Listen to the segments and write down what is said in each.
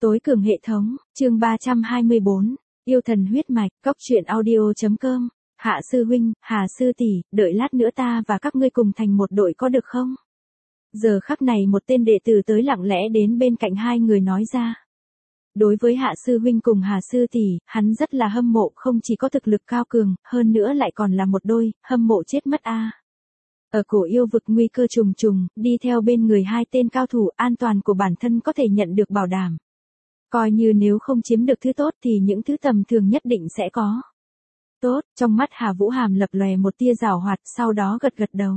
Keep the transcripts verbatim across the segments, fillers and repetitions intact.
Tối cường hệ thống, chương ba trăm hai mươi bốn, yêu thần huyết mạch, cóc truyện audio.com, Hạ sư huynh, Hà sư tỷ, đợi lát nữa ta và các ngươi cùng thành một đội có được không? Giờ khắc này một tên đệ tử tới lặng lẽ đến bên cạnh hai người nói ra. Đối với Hạ sư huynh cùng Hà sư tỷ, hắn rất là hâm mộ, không chỉ có thực lực cao cường, hơn nữa lại còn là một đôi, hâm mộ chết mất a. Ở cổ yêu vực nguy cơ trùng trùng, đi theo bên người hai tên cao thủ, an toàn của bản thân có thể nhận được bảo đảm. Coi như nếu không chiếm được thứ tốt thì những thứ tầm thường nhất định sẽ có. Tốt, trong mắt Hà Vũ Hàm lập lòe một tia giảo hoạt, sau đó gật gật đầu.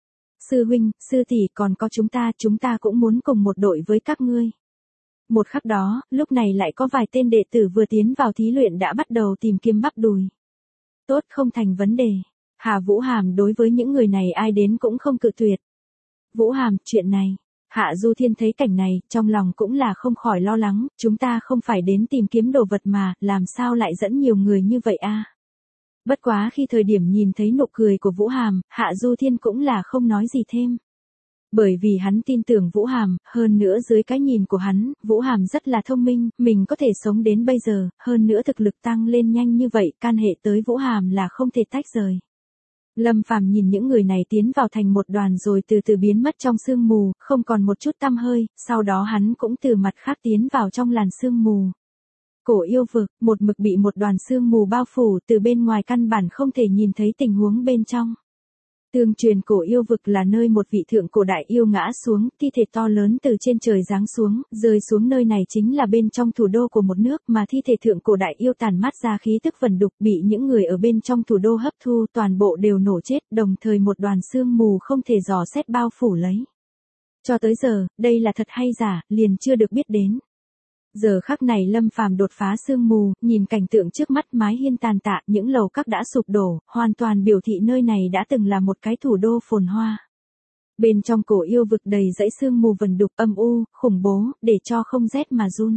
Sư huynh, sư tỷ, còn có chúng ta, chúng ta cũng muốn cùng một đội với các ngươi. Một khắc đó, lúc này lại có vài tên đệ tử vừa tiến vào thí luyện đã bắt đầu tìm kiếm bắp đùi. Tốt, không thành vấn đề. Hà Vũ Hàm đối với những người này ai đến cũng không cự tuyệt. Vũ Hàm, chuyện này. Hạ Du Thiên thấy cảnh này, trong lòng cũng là không khỏi lo lắng, chúng ta không phải đến tìm kiếm đồ vật mà, làm sao lại dẫn nhiều người như vậy a? Bất quá khi thời điểm nhìn thấy nụ cười của Vũ Hàm, Hạ Du Thiên cũng là không nói gì thêm. Bởi vì hắn tin tưởng Vũ Hàm, hơn nữa dưới cái nhìn của hắn, Vũ Hàm rất là thông minh, mình có thể sống đến bây giờ, hơn nữa thực lực tăng lên nhanh như vậy, can hệ tới Vũ Hàm là không thể tách rời. Lâm Phàm nhìn những người này tiến vào thành một đoàn rồi từ từ biến mất trong sương mù, không còn một chút tăm hơi, sau đó hắn cũng từ mặt khác tiến vào trong làn sương mù. Cổ yêu vực, một mực bị một đoàn sương mù bao phủ, từ bên ngoài căn bản không thể nhìn thấy tình huống bên trong. Tương truyền cổ yêu vực là nơi một vị thượng cổ đại yêu ngã xuống, thi thể to lớn từ trên trời giáng xuống, rơi xuống nơi này chính là bên trong thủ đô của một nước mà thi thể thượng cổ đại yêu tàn mát ra khí tức vần đục bị những người ở bên trong thủ đô hấp thu, toàn bộ đều nổ chết, đồng thời một đoàn sương mù không thể dò xét bao phủ lấy. Cho tới giờ, đây là thật hay giả, liền chưa được biết đến. Giờ khắc này Lâm Phàm đột phá sương mù, nhìn cảnh tượng trước mắt mái hiên tàn tạ, những lầu các đã sụp đổ, hoàn toàn biểu thị nơi này đã từng là một cái thủ đô phồn hoa. Bên trong cổ yêu vực đầy dãy sương mù vần đục âm u, khủng bố, để cho không rét mà run.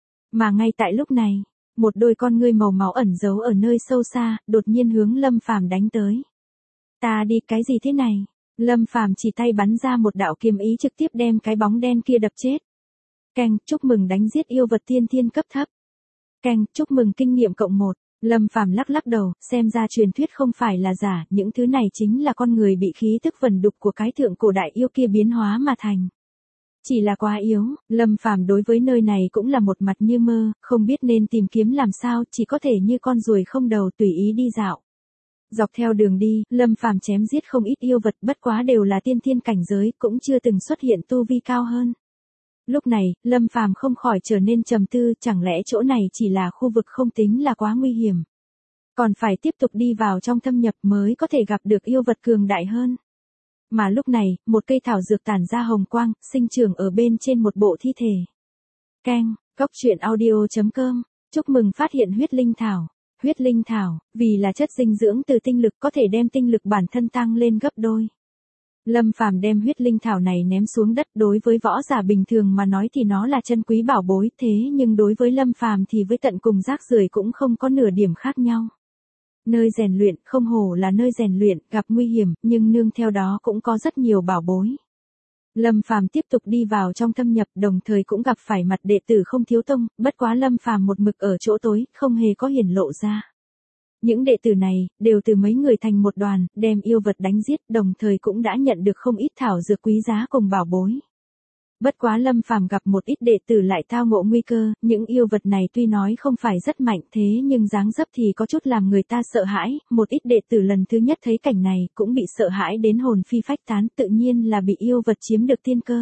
Mà ngay tại lúc này, một đôi con ngươi màu máu ẩn giấu ở nơi sâu xa, đột nhiên hướng Lâm Phàm đánh tới. Ta đi, cái gì thế này? Lâm Phàm chỉ tay bắn ra một đạo kiếm ý trực tiếp đem cái bóng đen kia đập chết. Canh, chúc mừng đánh giết yêu vật tiên thiên cấp thấp. Canh, chúc mừng kinh nghiệm cộng một. Lâm Phàm lắc lắc đầu, xem ra truyền thuyết không phải là giả, những thứ này chính là con người bị khí tức vần đục của cái thượng cổ đại yêu kia biến hóa mà thành. Chỉ là quá yếu, Lâm Phàm đối với nơi này cũng là một mặt như mơ, không biết nên tìm kiếm làm sao, chỉ có thể như con ruồi không đầu tùy ý đi dạo. Dọc theo đường đi, Lâm Phàm chém giết không ít yêu vật, bất quá đều là tiên thiên cảnh giới, cũng chưa từng xuất hiện tu vi cao hơn. Lúc này, Lâm Phàm không khỏi trở nên trầm tư, chẳng lẽ chỗ này chỉ là khu vực không tính là quá nguy hiểm. Còn phải tiếp tục đi vào trong thâm nhập mới có thể gặp được yêu vật cường đại hơn. Mà lúc này, một cây thảo dược tản ra hồng quang, sinh trưởng ở bên trên một bộ thi thể. Keng, cóc truyện audio.com, chúc mừng phát hiện huyết linh thảo. Huyết linh thảo, vì là chất dinh dưỡng từ tinh lực có thể đem tinh lực bản thân tăng lên gấp đôi. Lâm Phàm đem huyết linh thảo này ném xuống đất, đối với võ giả bình thường mà nói thì nó là chân quý bảo bối, thế nhưng đối với Lâm Phàm thì với tận cùng rác rưởi cũng không có nửa điểm khác nhau. Nơi rèn luyện, không hổ là nơi rèn luyện, gặp nguy hiểm, nhưng nương theo đó cũng có rất nhiều bảo bối. Lâm Phàm tiếp tục đi vào trong thâm nhập, đồng thời cũng gặp phải mặt đệ tử không thiếu tông, bất quá Lâm Phàm một mực ở chỗ tối, không hề có hiển lộ ra. Những đệ tử này, đều từ mấy người thành một đoàn, đem yêu vật đánh giết, đồng thời cũng đã nhận được không ít thảo dược quý giá cùng bảo bối. Bất quá Lâm Phàm gặp một ít đệ tử lại tao ngộ nguy cơ, những yêu vật này tuy nói không phải rất mạnh thế nhưng dáng dấp thì có chút làm người ta sợ hãi, một ít đệ tử lần thứ nhất thấy cảnh này cũng bị sợ hãi đến hồn phi phách tán, tự nhiên là bị yêu vật chiếm được tiên cơ.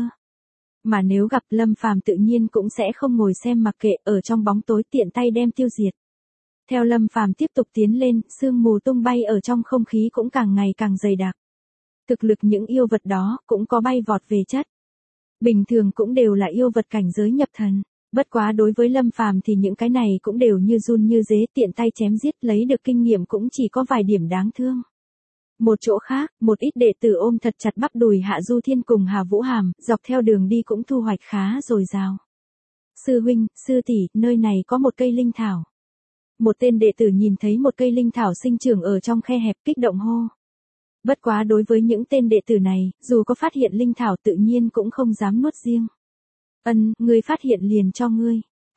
Mà nếu gặp Lâm Phàm tự nhiên cũng sẽ không ngồi xem mặc kệ, ở trong bóng tối tiện tay đem tiêu diệt. Theo Lâm Phàm tiếp tục tiến lên, sương mù tung bay ở trong không khí cũng càng ngày càng dày đặc. Thực lực những yêu vật đó cũng có bay vọt về chất. Bình thường cũng đều là yêu vật cảnh giới nhập thần. Bất quá đối với Lâm Phàm thì những cái này cũng đều như run như dế, tiện tay chém giết, lấy được kinh nghiệm cũng chỉ có vài điểm đáng thương. Một chỗ khác, một ít đệ tử ôm thật chặt bắp đùi Hạ Du Thiên cùng Hà Vũ Hàm, dọc theo đường đi cũng thu hoạch khá dồi dào. Sư huynh, sư tỷ, nơi này có một cây linh thảo. Một tên đệ tử nhìn thấy một cây linh thảo sinh trưởng ở trong khe hẹp, kích động hô. Bất quá đối với những tên đệ tử này, dù có phát hiện linh thảo tự nhiên cũng không dám nuốt riêng. Ân, ngươi phát hiện liền cho ngươi.